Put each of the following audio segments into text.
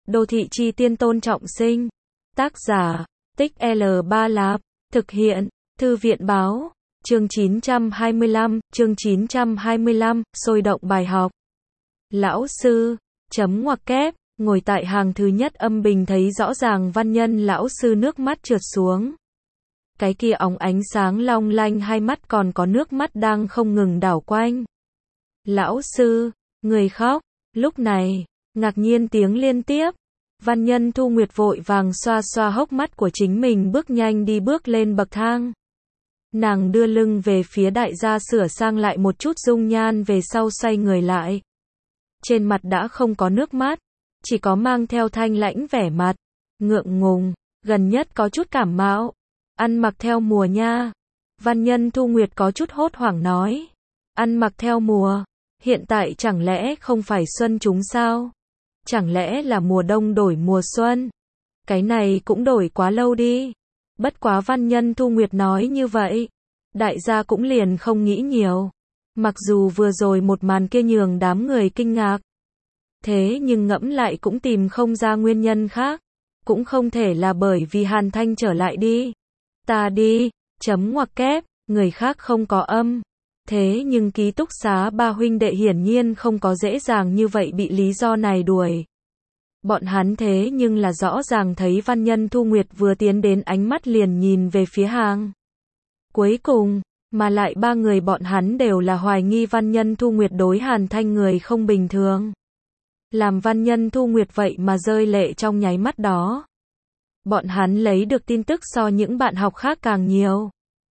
Đô thị chi tiên Tôn Trọng Sinh. Tác giả, Tích L3 Lạp. Thực hiện, Thư viện báo. Chương 925, sôi động bài học. Lão sư, chấm ngoặc kép, ngồi tại hàng thứ nhất âm bình thấy rõ ràng văn nhân lão sư nước mắt trượt xuống. Cái kia óng ánh sáng long lanh hai mắt còn có nước mắt đang không ngừng đảo quanh. Lão sư, người khóc, lúc này, ngạc nhiên tiếng liên tiếp. Văn nhân Thu Nguyệt vội vàng xoa xoa hốc mắt của chính mình bước nhanh đi bước lên bậc thang. Nàng đưa lưng về phía đại gia sửa sang lại một chút dung nhan về sau xoay người lại. Trên mặt đã không có nước mắt, chỉ có mang theo thanh lãnh vẻ mặt, ngượng ngùng, gần nhất có chút cảm mạo. Ăn mặc theo mùa nha. Văn nhân Thu Nguyệt có chút hốt hoảng nói. Ăn mặc theo mùa, hiện tại chẳng lẽ không phải xuân chúng sao? Chẳng lẽ là mùa đông đổi mùa xuân? Cái này cũng đổi quá lâu đi. Bất quá văn nhân Thu Nguyệt nói như vậy, đại gia cũng liền không nghĩ nhiều. Mặc dù vừa rồi một màn kia nhường đám người kinh ngạc, thế nhưng ngẫm lại cũng tìm không ra nguyên nhân khác. Cũng không thể là bởi vì Hàn Thanh trở lại đi. Ta đi, chấm ngoặc kép, người khác không có âm. Thế nhưng ký túc xá ba huynh đệ hiển nhiên không có dễ dàng như vậy bị lý do này đuổi. Bọn hắn thế nhưng là rõ ràng thấy văn nhân Thu Nguyệt vừa tiến đến ánh mắt liền nhìn về phía hàng. Cuối cùng, mà lại ba người bọn hắn đều là hoài nghi văn nhân Thu Nguyệt đối Hàn Thanh người không bình thường. Làm văn nhân Thu Nguyệt vậy mà rơi lệ trong nháy mắt đó. Bọn hắn lấy được tin tức so những bạn học khác càng nhiều.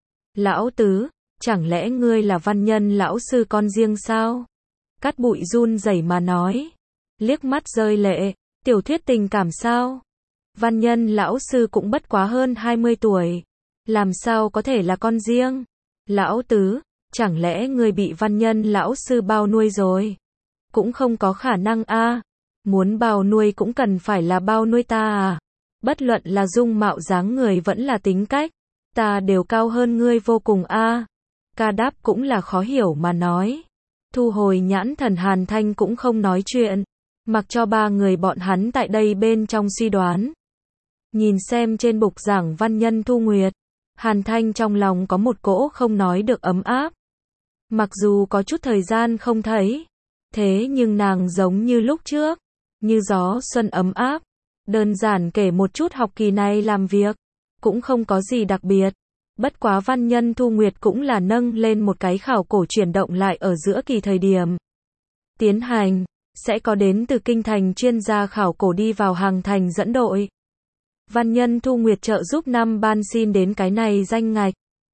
Lão tứ, chẳng lẽ ngươi là văn nhân lão sư con riêng sao? Cát Bụi run rẩy mà nói. Liếc mắt rơi lệ, tiểu thuyết tình cảm sao? Văn nhân lão sư cũng bất quá hơn 20 tuổi. Làm sao có thể là con riêng? Lão tứ, chẳng lẽ ngươi bị văn nhân lão sư bao nuôi rồi? Cũng không có khả năng a. Muốn bao nuôi cũng cần phải là bao nuôi ta à? Bất luận là dung mạo dáng người vẫn là tính cách, ta đều cao hơn ngươi vô cùng a. Ca Đáp cũng là khó hiểu mà nói. Thu hồi nhãn thần Hàn Thanh cũng không nói chuyện, mặc cho ba người bọn hắn tại đây bên trong suy đoán. Nhìn xem trên bục giảng văn nhân Thu Nguyệt, Hàn Thanh trong lòng có một cỗ không nói được ấm áp. Mặc dù có chút thời gian không thấy, thế nhưng nàng giống như lúc trước, như gió xuân ấm áp. Đơn giản kể một chút học kỳ này làm việc, cũng không có gì đặc biệt. Bất quá văn nhân Thu Nguyệt cũng là nâng lên một cái khảo cổ chuyển động lại ở giữa kỳ thời điểm tiến hành, sẽ có đến từ kinh thành chuyên gia khảo cổ đi vào hàng thành dẫn đội. Văn nhân Thu Nguyệt trợ giúp năm ban xin đến cái này danh ngạch.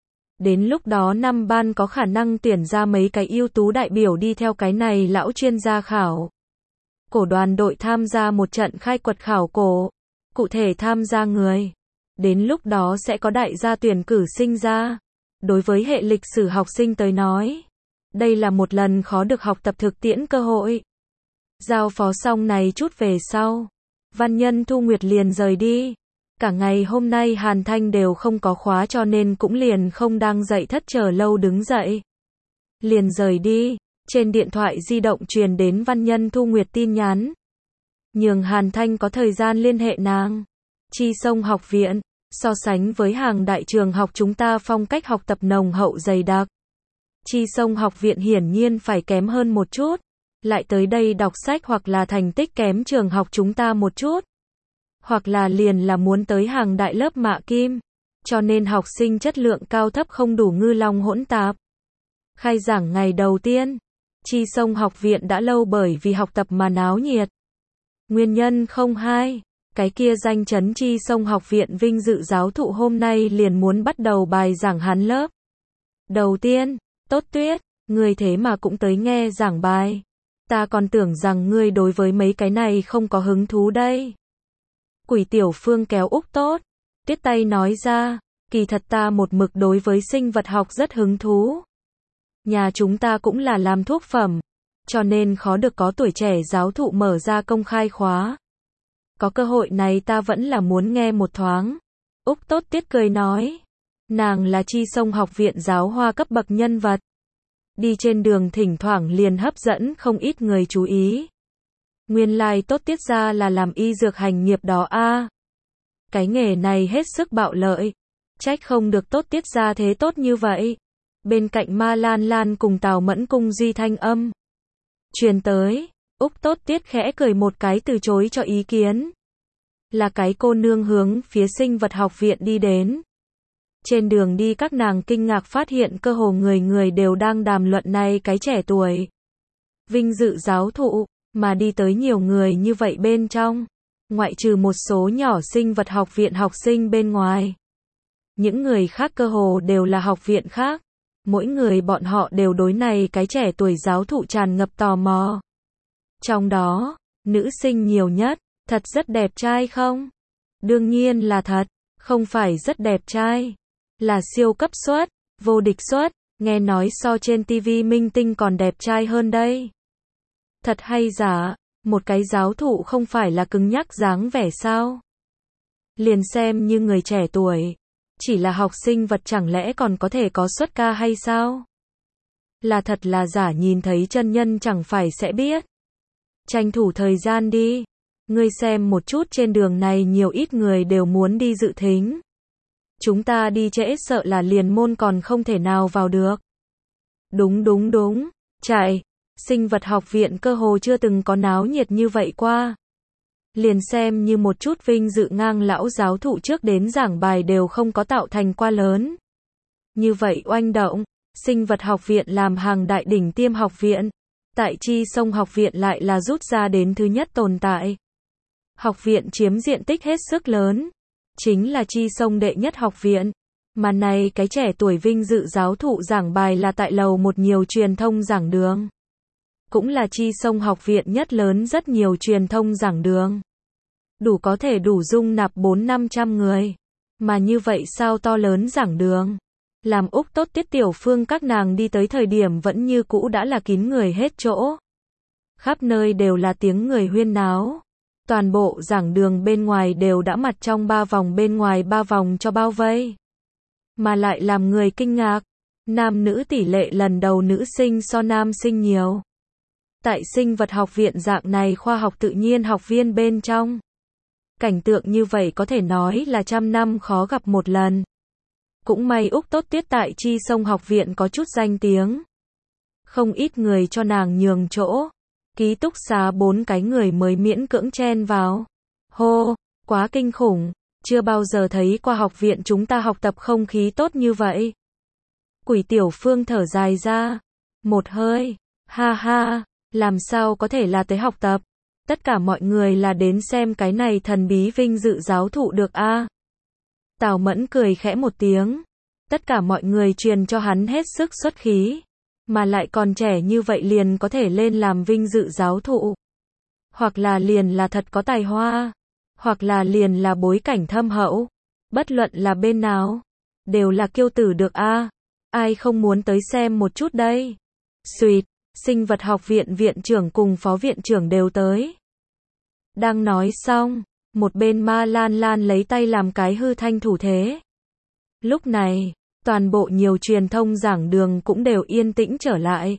Đến lúc đó năm ban có khả năng tuyển ra mấy cái ưu tú đại biểu đi theo cái này lão chuyên gia khảo cổ đoàn đội tham gia một trận khai quật khảo cổ. Cụ thể tham gia người, đến lúc đó sẽ có đại gia tuyển cử sinh ra. Đối với hệ lịch sử học sinh tới nói, đây là một lần khó được học tập thực tiễn cơ hội. Giao phó xong này chút về sau, văn nhân Thu Nguyệt liền rời đi. Cả ngày hôm nay Hàn Thanh đều không có khóa cho nên cũng liền không đang dậy thất chờ lâu đứng dậy. Liền rời đi, trên điện thoại di động truyền đến văn nhân Thu Nguyệt tin nhắn. Nhường Hàn Thanh có thời gian liên hệ nàng. Chi Sông học viện, so sánh với hàng đại trường học chúng ta phong cách học tập nồng hậu dày đặc. Chi Sông học viện hiển nhiên phải kém hơn một chút. Lại tới đây đọc sách hoặc là thành tích kém trường học chúng ta một chút. Hoặc là liền là muốn tới hàng đại lớp mạ kim. Cho nên học sinh chất lượng cao thấp không đủ ngư long hỗn tạp. Khai giảng ngày đầu tiên, Chi Sông học viện đã lâu bởi vì học tập mà náo nhiệt. Nguyên nhân không hai, cái kia danh chấn Chi Sông học viện vinh dự giáo thụ hôm nay liền muốn bắt đầu bài giảng hắn lớp. Đầu tiên, Tốt Tuyết, ngươi thế mà cũng tới nghe giảng bài. Ta còn tưởng rằng ngươi đối với mấy cái này không có hứng thú đây. Quỷ Tiểu Phương kéo Úc Tốt Tuyết tay nói ra, kỳ thật ta một mực đối với sinh vật học rất hứng thú. Nhà chúng ta cũng là làm thuốc phẩm, cho nên khó được có tuổi trẻ giáo thụ mở ra công khai khóa. Có cơ hội này ta vẫn là muốn nghe một thoáng. Úc Tốt Tuyết cười nói, nàng là Chi Sông học viện giáo hoa cấp bậc nhân vật. Đi trên đường thỉnh thoảng liền hấp dẫn không ít người chú ý. Nguyên lai tốt tiết ra là làm y dược hành nghiệp đó a. Cái nghề này hết sức bạo lợi. Trách không được tốt tiết ra thế tốt như vậy. Bên cạnh Ma Lan Lan cùng Tào Mẫn cung duy thanh âm truyền tới, Úc tốt tiết khẽ cười một cái từ chối cho ý kiến. Là cái cô nương hướng phía sinh vật học viện đi đến. Trên đường đi các nàng kinh ngạc phát hiện cơ hồ người người đều đang đàm luận này cái trẻ tuổi. Vinh dự giáo thụ, mà đi tới nhiều người như vậy bên trong. Ngoại trừ một số nhỏ sinh vật học viện học sinh bên ngoài. Những người khác cơ hồ đều là học viện khác. Mỗi người bọn họ đều đối này cái trẻ tuổi giáo thụ tràn ngập tò mò. Trong đó, nữ sinh nhiều nhất, thật rất đẹp trai không? Đương nhiên là thật, không phải rất đẹp trai. Là siêu cấp suất, vô địch suất, nghe nói so trên TV minh tinh còn đẹp trai hơn đây. Thật hay giả, một cái giáo thụ không phải là cứng nhắc dáng vẻ sao? Liền xem như người trẻ tuổi. Chỉ là học sinh vật chẳng lẽ còn có thể có xuất ca hay sao? Là thật là giả nhìn thấy chân nhân chẳng phải sẽ biết. Tranh thủ thời gian đi. Ngươi xem một chút trên đường này nhiều ít người đều muốn đi dự thính. Chúng ta đi trễ sợ là liền môn còn không thể nào vào được. Đúng. Chạy. Sinh vật học viện cơ hồ chưa từng có náo nhiệt như vậy qua. Liền xem như một chút vinh dự ngang lão giáo thụ trước đến giảng bài đều không có tạo thành quá lớn. Như vậy oanh động, sinh vật học viện làm hàng đại đỉnh tiêm học viện. Tại Chi Sông học viện lại là rút ra đến thứ nhất tồn tại. Học viện chiếm diện tích hết sức lớn. Chính là Chi Sông đệ nhất học viện. Mà này cái trẻ tuổi vinh dự giáo thụ giảng bài là tại lầu một nhiều truyền thông giảng đường. Cũng là Chi Sông học viện nhất lớn rất nhiều truyền thông giảng đường. Có thể đủ dung nạp 400-500 người. Mà như vậy sao to lớn giảng đường. Làm Úc tốt tiết tiểu phương các nàng đi tới thời điểm vẫn như cũ đã là kín người hết chỗ. Khắp nơi đều là tiếng người huyên náo. Toàn bộ giảng đường bên ngoài đều đã mặt trong 3 vòng bên ngoài 3 vòng cho bao vây. Mà lại làm người kinh ngạc. Nam nữ tỷ lệ lần đầu nữ sinh so nam sinh nhiều. Tại sinh vật học viện dạng này khoa học tự nhiên học viên bên trong. Cảnh tượng như vậy có thể nói là trăm năm khó gặp một lần. Cũng may Úc tốt tiết tại Chi Sông học viện có chút danh tiếng. Không ít người cho nàng nhường chỗ. Ký túc xá 4 cái người mới miễn cưỡng chen vào. Hô, quá kinh khủng. Chưa bao giờ thấy qua học viện chúng ta học tập không khí tốt như vậy. Quỷ tiểu phương thở dài ra. Một hơi. Ha ha. Làm sao có thể là tới học tập? Tất cả mọi người là đến xem cái này thần bí vinh dự giáo thụ được a. Tào Mẫn cười khẽ một tiếng. Tất cả mọi người truyền cho hắn hết sức xuất khí. Mà lại còn trẻ như vậy liền có thể lên làm vinh dự giáo thụ. Hoặc là liền là thật có tài hoa. Hoặc là liền là bối cảnh thâm hậu. Bất luận là bên nào. Đều là kiêu tử được a. Ai không muốn tới xem một chút đây. Xuyệt. Sinh vật học viện viện trưởng cùng phó viện trưởng đều tới. Đang nói xong, một bên Ma Lan Lan lấy tay làm cái hư thanh thủ thế. Lúc này, toàn bộ nhiều truyền thông giảng đường cũng đều yên tĩnh trở lại.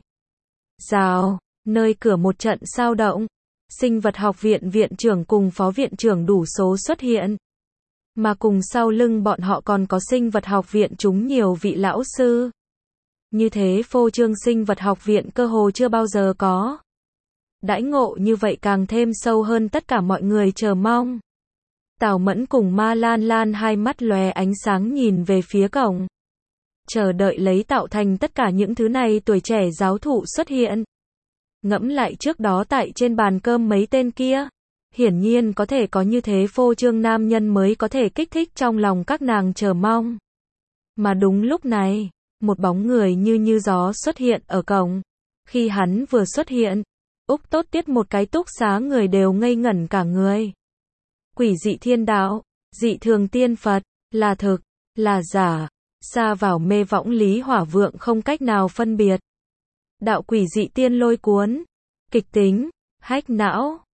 Rào, nơi cửa một trận sao động. Sinh vật học viện viện trưởng cùng phó viện trưởng đủ số xuất hiện. Mà cùng sau lưng bọn họ còn có sinh vật học viện chúng nhiều vị lão sư. Như thế phô trương sinh vật học viện cơ hồ chưa bao giờ có. Đãi ngộ như vậy càng thêm sâu hơn tất cả mọi người chờ mong. Tào Mẫn cùng Ma Lan Lan hai mắt lóe ánh sáng nhìn về phía cổng. Chờ đợi lấy tạo thành tất cả những thứ này tuổi trẻ giáo thụ xuất hiện. Ngẫm lại trước đó tại trên bàn cơm mấy tên kia. Hiển nhiên có thể có như thế phô trương nam nhân mới có thể kích thích trong lòng các nàng chờ mong. Mà đúng lúc này, một bóng người như gió xuất hiện ở cổng. Khi hắn vừa xuất hiện, Úc tốt tiết một cái túc xá người đều ngây ngẩn cả người. Quỷ dị thiên đạo, dị thường tiên Phật, là thực, là giả, xa vào mê võng lý hỏa vượng không cách nào phân biệt. Đạo quỷ dị tiên lôi cuốn, kịch tính, hách não,